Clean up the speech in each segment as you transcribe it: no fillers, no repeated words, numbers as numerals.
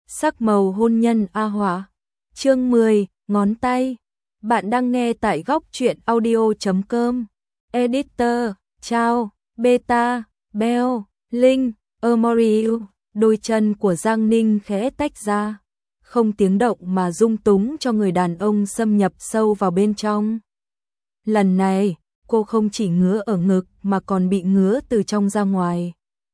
Sắc màu hôn nhân A Hỏa. Chương 10, ngón tay. Bạn đang nghe tại góc truyện audio.com. Editor, Chao, Beta, Bell, Linh, Amoriu. Đôi chân của Giang Ninh khẽ tách ra, không tiếng động mà dung túng cho người đàn ông xâm nhập sâu vào bên trong. Lần này, cô không chỉ ngứa ở ngực mà còn bị ngứa từ trong ra ngoài.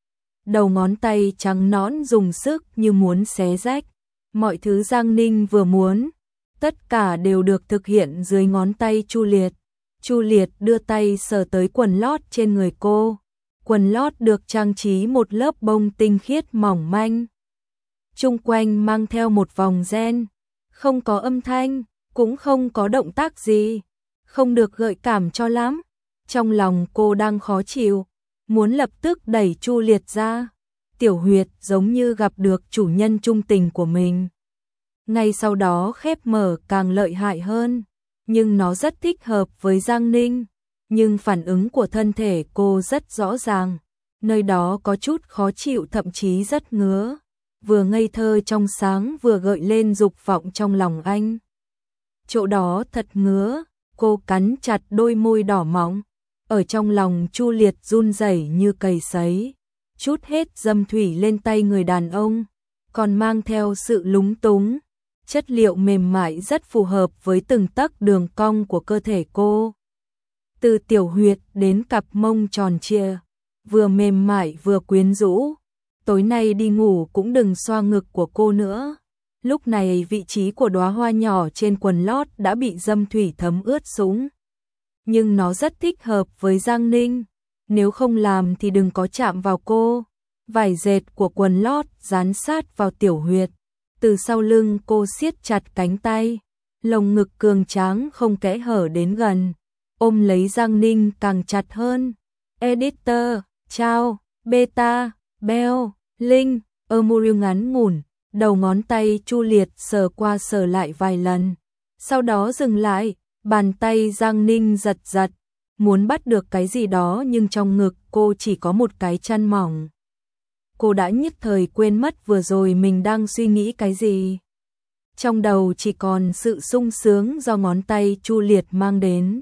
Đầu ngón tay trắng nõn dùng sức như muốn xé rách. Mọi thứ Giang Ninh vừa muốn, tất cả đều được thực hiện dưới ngón tay Chu Liệt. Chu Liệt đưa tay sờ tới quần lót trên người cô. Quần lót được trang trí một lớp bông tinh khiết mỏng manh. Chung quanh mang theo một vòng ren, không có âm thanh, cũng không có động tác gì, không được gợi cảm cho lắm. Trong lòng cô đang khó chịu, muốn lập tức đẩy Chu Liệt ra. Tiểu huyệt giống như gặp được chủ nhân trung tình của mình. Ngay sau đó khép mở càng lợi hại hơn, nhưng nó rất thích hợp với Giang Ninh. Nhưng phản ứng của thân thể cô rất rõ ràng, nơi đó có chút khó chịu thậm chí rất ngứa. Vừa ngây thơ trong sáng vừa gợi lên dục vọng trong lòng anh. Chỗ đó thật ngứa, cô cắn chặt đôi môi đỏ mọng. Ở trong lòng Chu Liệt run rẩy như cầy sấy, chút hết dâm thủy lên tay người đàn ông, còn mang theo sự lúng túng. Chất liệu mềm mại rất phù hợp với từng tấc đường cong của cơ thể cô. Từ tiểu huyệt đến cặp mông tròn trịa, vừa mềm mại vừa quyến rũ. Tối nay đi ngủ cũng đừng xoa ngực của cô nữa. Lúc này vị trí của đóa hoa nhỏ trên quần lót đã bị dâm thủy thấm ướt sũng. Nhưng nó rất thích hợp với Giang Ninh, nếu không làm thì đừng có chạm vào cô. Vải dệt của quần lót dán sát vào tiểu huyệt. Từ sau lưng cô siết chặt cánh tay, lồng ngực cường tráng không kẽ hở đến gần, ôm lấy Giang Ninh càng chặt hơn. Editor, Chao, Beta, Bell, Linh, Amoriu ngắn ngủn, đầu ngón tay Chu Liệt sờ qua sờ lại vài lần. Sau đó dừng lại, bàn tay Giang Ninh giật giật, muốn bắt được cái gì đó nhưng trong ngực cô chỉ có một cái chăn mỏng. Cô đã nhất thời quên mất vừa rồi mình đang suy nghĩ cái gì. Trong đầu chỉ còn sự sung sướng do ngón tay Chu Liệt mang đến.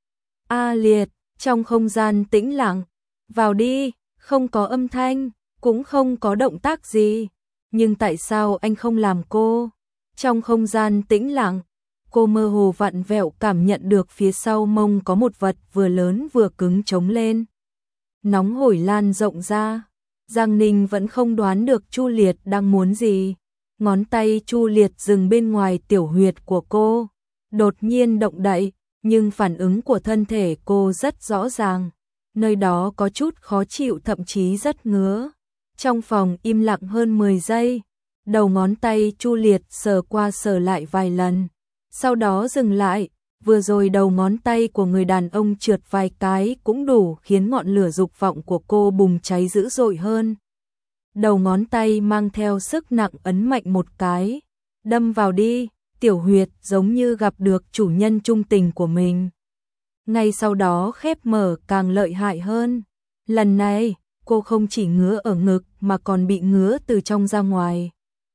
A Liệt, trong không gian tĩnh lặng, vào đi, không có âm thanh, cũng không có động tác gì. Nhưng tại sao anh không làm cô? Trong không gian tĩnh lặng, cô mơ hồ vặn vẹo cảm nhận được phía sau mông có một vật vừa lớn vừa cứng trống lên. Nóng hổi lan rộng ra. Giang Ninh vẫn không đoán được Chu Liệt đang muốn gì. Ngón tay Chu Liệt dừng bên ngoài tiểu huyệt của cô, đột nhiên động đậy, nhưng phản ứng của thân thể cô rất rõ ràng. Nơi đó có chút khó chịu thậm chí rất ngứa. Trong phòng im lặng hơn 10 giây, đầu ngón tay Chu Liệt sờ qua sờ lại vài lần. Sau đó dừng lại, vừa rồi đầu ngón tay của người đàn ông trượt vài cái cũng đủ khiến ngọn lửa dục vọng của cô bùng cháy dữ dội hơn. Đầu ngón tay mang theo sức nặng ấn mạnh một cái, đâm vào đi, tiểu huyệt giống như gặp được chủ nhân trung tình của mình. Ngay sau đó khép mở càng lợi hại hơn. Lần này, cô không chỉ ngứa ở ngực mà còn bị ngứa từ trong ra ngoài.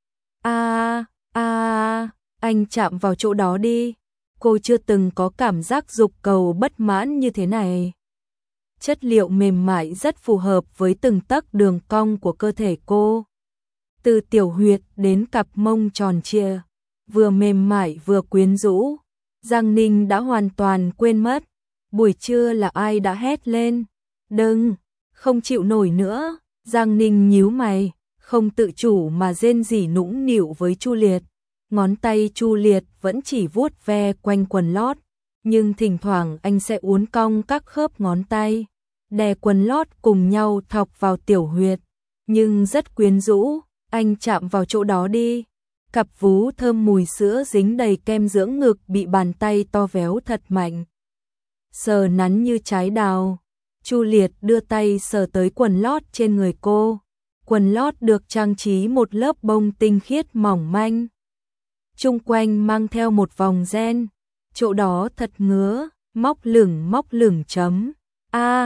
Anh chạm vào chỗ đó đi. Cô chưa từng có cảm giác dục cầu bất mãn như thế này. Chất liệu mềm mại rất phù hợp với từng tấc đường cong của cơ thể cô. Từ tiểu huyệt đến cặp mông tròn trịa, vừa mềm mại vừa quyến rũ. Giang Ninh đã hoàn toàn quên mất buổi trưa là ai đã hét lên. Đừng, không chịu nổi nữa. Giang Ninh nhíu mày, không tự chủ mà rên rỉ nũng nịu với Chu Liệt. Ngón tay Chu Liệt vẫn chỉ vuốt ve quanh quần lót, nhưng thỉnh thoảng anh sẽ uốn cong các khớp ngón tay, đè quần lót cùng nhau thọc vào tiểu huyệt. Nhưng rất quyến rũ, anh chạm vào chỗ đó đi. Cặp vú thơm mùi sữa dính đầy kem dưỡng ngực bị bàn tay to véo thật mạnh. Sờ nắn như trái đào. Chu Liệt đưa tay sờ tới quần lót trên người cô. Quần lót được trang trí một lớp bông tinh khiết mỏng manh. Chung quanh mang theo một vòng ren, chỗ đó thật ngứa, móc lửng chấm.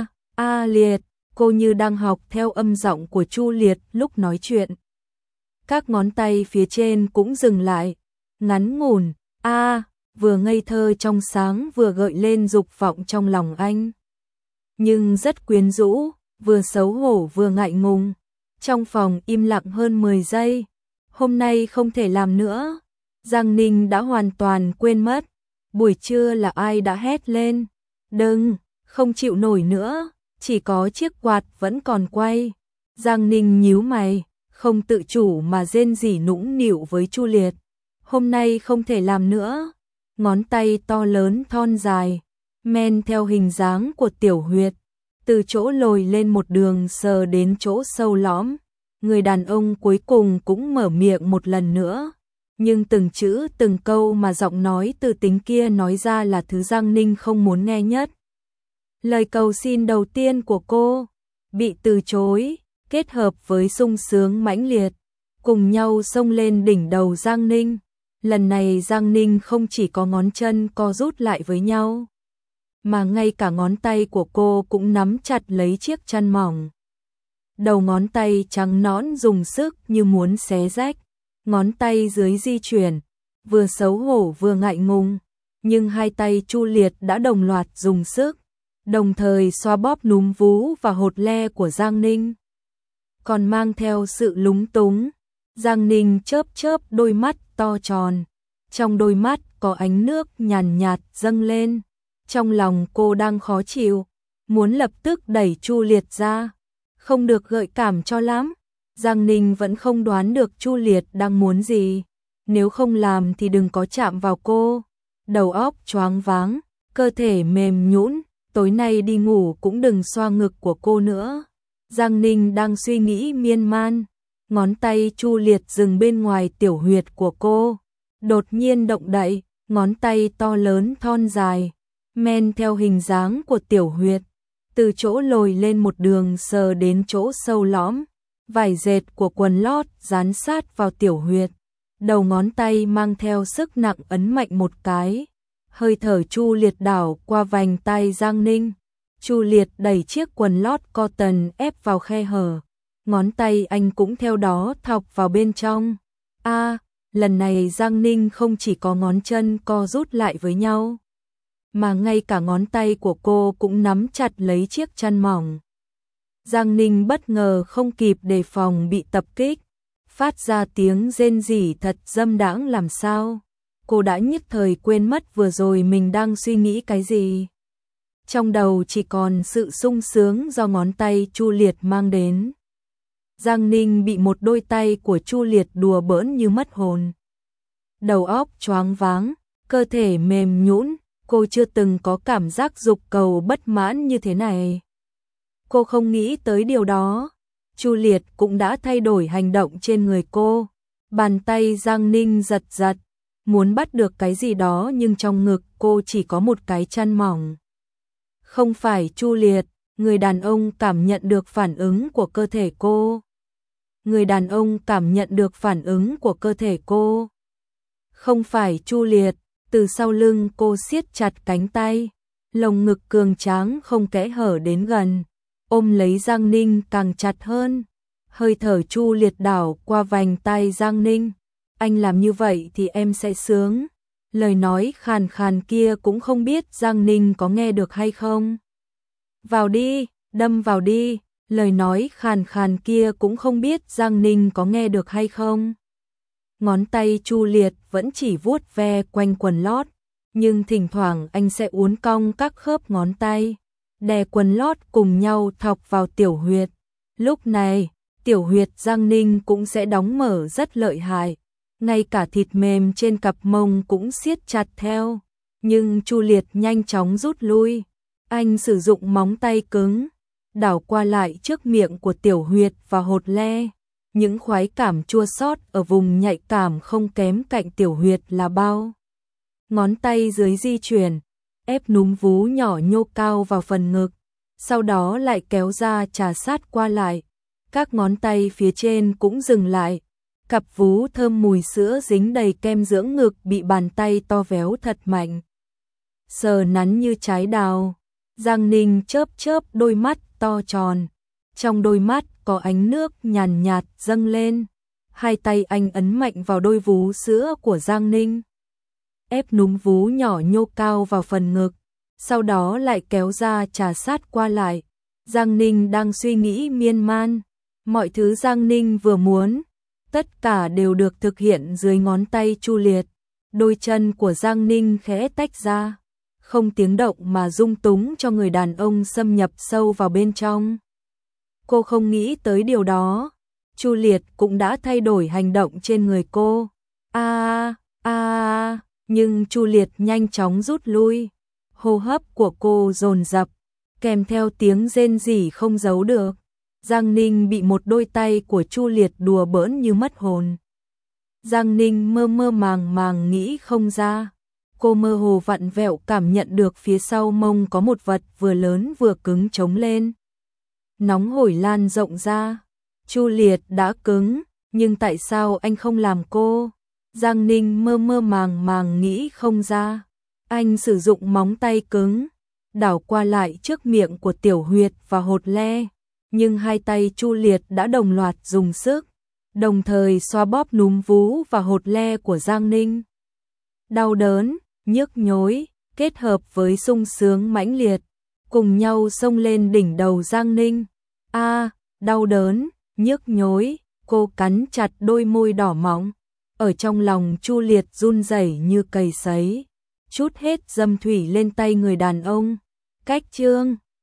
Liệt, cô như đang học theo âm giọng của Chu Liệt lúc nói chuyện. Các ngón tay phía trên cũng dừng lại, ngắn ngủn, vừa ngây thơ trong sáng vừa gợi lên dục vọng trong lòng anh. Nhưng rất quyến rũ, vừa xấu hổ vừa ngại ngùng. Trong phòng im lặng hơn 10 giây. Hôm nay không thể làm nữa. Giang Ninh đã hoàn toàn quên mất. Buổi trưa là ai đã hét lên. Đừng, không chịu nổi nữa. Chỉ có chiếc quạt vẫn còn quay. Giang Ninh nhíu mày, không tự chủ mà rên rỉ nũng nịu với Chu Liệt. Hôm nay không thể làm nữa. Ngón tay to lớn thon dài, men theo hình dáng của tiểu huyệt, từ chỗ lồi lên một đường sờ đến chỗ sâu lõm. Người đàn ông cuối cùng cũng mở miệng một lần nữa, nhưng từng chữ từng câu mà giọng nói từ tính kia nói ra là thứ Giang Ninh không muốn nghe nhất. Lời cầu xin đầu tiên của cô bị từ chối, kết hợp với sung sướng mãnh liệt, cùng nhau xông lên đỉnh đầu Giang Ninh. Lần này Giang Ninh không chỉ có ngón chân co rút lại với nhau, mà ngay cả ngón tay của cô cũng nắm chặt lấy chiếc chăn mỏng. Đầu ngón tay trắng nõn dùng sức như muốn xé rách, ngón tay dưới di chuyển, vừa xấu hổ vừa ngại ngùng, nhưng hai tay Chu Liệt đã đồng loạt dùng sức, đồng thời xoa bóp núm vú và hột le của Giang Ninh. Còn mang theo sự lúng túng, Giang Ninh chớp chớp đôi mắt to tròn, trong đôi mắt có ánh nước nhàn nhạt dâng lên. Trong lòng cô đang khó chịu, muốn lập tức đẩy Chu Liệt ra, không được gợi cảm cho lắm. Giang Ninh vẫn không đoán được Chu Liệt đang muốn gì, nếu không làm thì đừng có chạm vào cô. Đầu óc choáng váng, cơ thể mềm nhũn, tối nay đi ngủ cũng đừng xoa ngực của cô nữa. Giang Ninh đang suy nghĩ miên man, ngón tay Chu Liệt dừng bên ngoài tiểu huyệt của cô, đột nhiên động đậy, ngón tay to lớn thon dài, men theo hình dáng của tiểu huyệt, từ chỗ lồi lên một đường sờ đến chỗ sâu lõm. Vải dệt của quần lót dán sát vào tiểu huyệt, đầu ngón tay mang theo sức nặng ấn mạnh một cái. Hơi thở Chu Liệt đảo qua vành tai Giang Ninh. Chu Liệt đẩy chiếc quần lót cotton ép vào khe hở, ngón tay anh cũng theo đó thọc vào bên trong. Lần này Giang Ninh không chỉ có ngón chân co rút lại với nhau, mà ngay cả ngón tay của cô cũng nắm chặt lấy chiếc chăn mỏng. Giang Ninh bất ngờ không kịp đề phòng bị tập kích, phát ra tiếng rên rỉ thật dâm đãng làm sao. Cô đã nhất thời quên mất vừa rồi mình đang suy nghĩ cái gì. Trong đầu chỉ còn sự sung sướng do ngón tay Chu Liệt mang đến. Giang Ninh bị một đôi tay của Chu Liệt đùa bỡn như mất hồn. Đầu óc choáng váng, cơ thể mềm nhũn, cô chưa từng có cảm giác dục cầu bất mãn như thế này. Cô không nghĩ tới điều đó. Chu Liệt cũng đã thay đổi hành động trên người cô. Bàn tay Giang Ninh giật giật, muốn bắt được cái gì đó nhưng trong ngực cô chỉ có một cái chăn mỏng. Không phải Chu Liệt, người đàn ông cảm nhận được phản ứng của cơ thể cô. Người đàn ông cảm nhận được phản ứng của cơ thể cô. Không phải Chu Liệt, từ sau lưng cô siết chặt cánh tay, lồng ngực cường tráng không kẽ hở đến gần, ôm lấy Giang Ninh càng chặt hơn. Hơi thở Chu Liệt đảo qua vành tai Giang Ninh. Anh làm như vậy thì em sẽ sướng. Lời nói khàn khàn kia cũng không biết Giang Ninh có nghe được hay không. Vào đi, đâm vào đi. Lời nói khàn khàn kia cũng không biết Giang Ninh có nghe được hay không. Ngón tay Chu Liệt vẫn chỉ vuốt ve quanh quần lót, nhưng thỉnh thoảng anh sẽ uốn cong các khớp ngón tay, đè quần lót cùng nhau thọc vào tiểu huyệt. Lúc này, tiểu huyệt Giang Ninh cũng sẽ đóng mở rất lợi hại, ngay cả thịt mềm trên cặp mông cũng siết chặt theo. Nhưng Chu Liệt nhanh chóng rút lui, anh sử dụng móng tay cứng, đảo qua lại trước miệng của tiểu huyệt và hột le. Những khoái cảm chua xót ở vùng nhạy cảm không kém cạnh tiểu huyệt là bao. Ngón tay dưới di chuyển, ép núm vú nhỏ nhô cao vào phần ngực, sau đó lại kéo ra trà sát qua lại. Các ngón tay phía trên cũng dừng lại. Cặp vú thơm mùi sữa dính đầy kem dưỡng ngực bị bàn tay to véo thật mạnh, sờ nắn như trái đào. Giang Ninh chớp chớp đôi mắt to tròn, trong đôi mắt có ánh nước nhàn nhạt dâng lên. Hai tay anh ấn mạnh vào đôi vú sữa của Giang Ninh, ép núm vú nhỏ nhô cao vào phần ngực, sau đó lại kéo ra trà sát qua lại. Giang Ninh đang suy nghĩ miên man, mọi thứ Giang Ninh vừa muốn, tất cả đều được thực hiện dưới ngón tay Chu Liệt. Đôi chân của Giang Ninh khẽ tách ra, không tiếng động mà dung túng cho người đàn ông xâm nhập sâu vào bên trong. Cô không nghĩ tới điều đó, Chu Liệt cũng đã thay đổi hành động trên người cô. Nhưng Chu Liệt nhanh chóng rút lui, hô hấp của cô dồn dập, kèm theo tiếng rên rỉ không giấu được. Giang Ninh bị một đôi tay của Chu Liệt đùa bỡn như mất hồn. Giang Ninh mơ mơ màng màng nghĩ không ra. Cô mơ hồ vặn vẹo cảm nhận được phía sau mông có một vật vừa lớn vừa cứng trống lên. Nóng hổi lan rộng ra. Chu Liệt đã cứng, nhưng tại sao anh không làm cô? Giang Ninh mơ mơ màng màng nghĩ không ra. Anh sử dụng móng tay cứng, đảo qua lại trước miệng của tiểu huyệt và hột le. Nhưng hai tay Chu Liệt đã đồng loạt dùng sức, đồng thời xoa bóp núm vú và hột le của Giang Ninh. Đau đớn, nhức nhối, kết hợp với sung sướng mãnh liệt, cùng nhau xông lên đỉnh đầu Giang Ninh. Đau đớn, nhức nhối, cô cắn chặt đôi môi đỏ mọng. Ở trong lòng Chu Liệt run rẩy như cầy sấy, trút hết dâm thủy lên tay người đàn ông. Cách chương